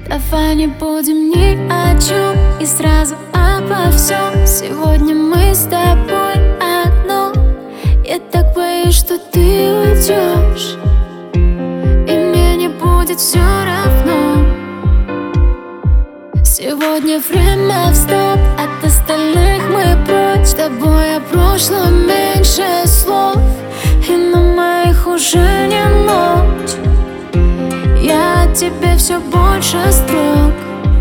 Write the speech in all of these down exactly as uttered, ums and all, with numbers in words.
Давай не будем ни о чем и сразу обо всем. Сегодня мы с тобой одно. Я так боюсь, что ты уйдешь, и мне не будет все равно. Сегодня время в стоп, от остальных мы прочь. С тобой о прошлом меньше слов, и на моих уже не ночь. Я от тебя все больше строк.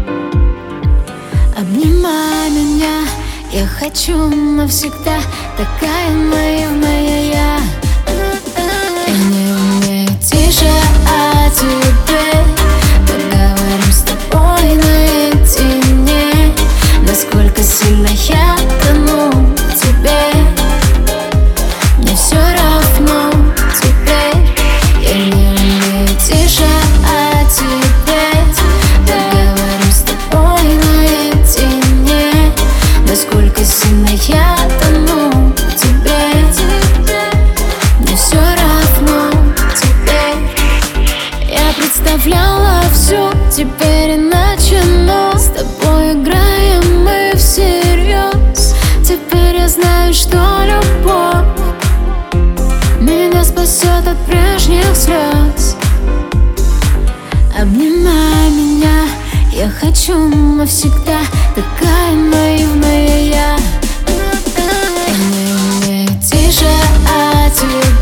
Обнимай меня, я хочу навсегда. Такая наивная я. Я не умею тише о тебе. Поговорим с тобой наедине. Насколько сильно я тону в тебе. Мне все равно теперь. Я не умею тише о тебе. Поговорим с тобой наедине. Насколько сильно я тону в тебе. Мне все равно теперь. Я представляла все, теперь иначе, но с тобой играем мы всерьез. Теперь я знаю, что любовь меня спасет от прежних слез. Обнимай меня, я хочу навсегда. Такая наивная я. Я не умею тише о тебе.